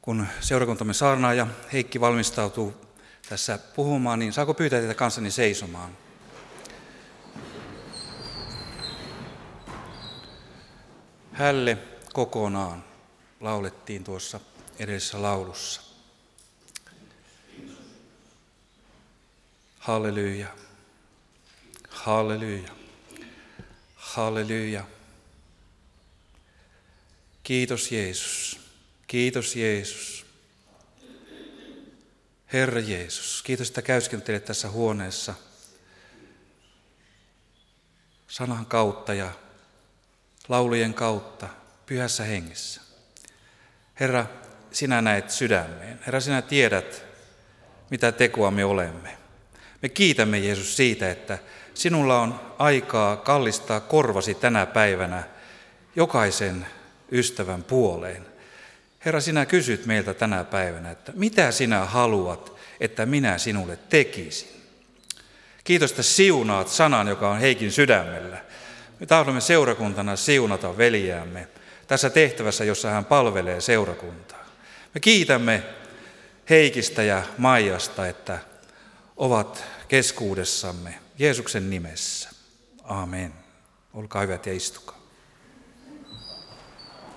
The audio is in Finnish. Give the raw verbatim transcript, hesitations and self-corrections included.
kun seurakuntamme saarnaaja Heikki valmistautuu tässä puhumaan, niin saako pyytää teitä kanssani seisomaan? Hälle kokonaan laulettiin tuossa edellisessä laulussa. Halleluja, halleluja, halleluja. Kiitos Jeesus, kiitos Jeesus. Herra Jeesus, kiitos, että käyskentelet tässä huoneessa sanan kautta ja laulujen kautta pyhässä hengessä. Herra, sinä näet sydämeen. Herra, sinä tiedät, mitä tekoa me olemme. Me kiitämme Jeesus siitä, että sinulla on aikaa kallistaa korvasi tänä päivänä jokaisen ystävän puoleen. Herra, sinä kysyt meiltä tänä päivänä, että mitä sinä haluat, että minä sinulle tekisin. Kiitos, että siunaat sanan, joka on Heikin sydämellä. Me tahdomme seurakuntana siunata veljäämme tässä tehtävässä, jossa hän palvelee seurakuntaa. Me kiitämme Heikistä ja Maijasta, että ovat keskuudessamme Jeesuksen nimessä. Aamen. Olkaa hyvät ja istukaa.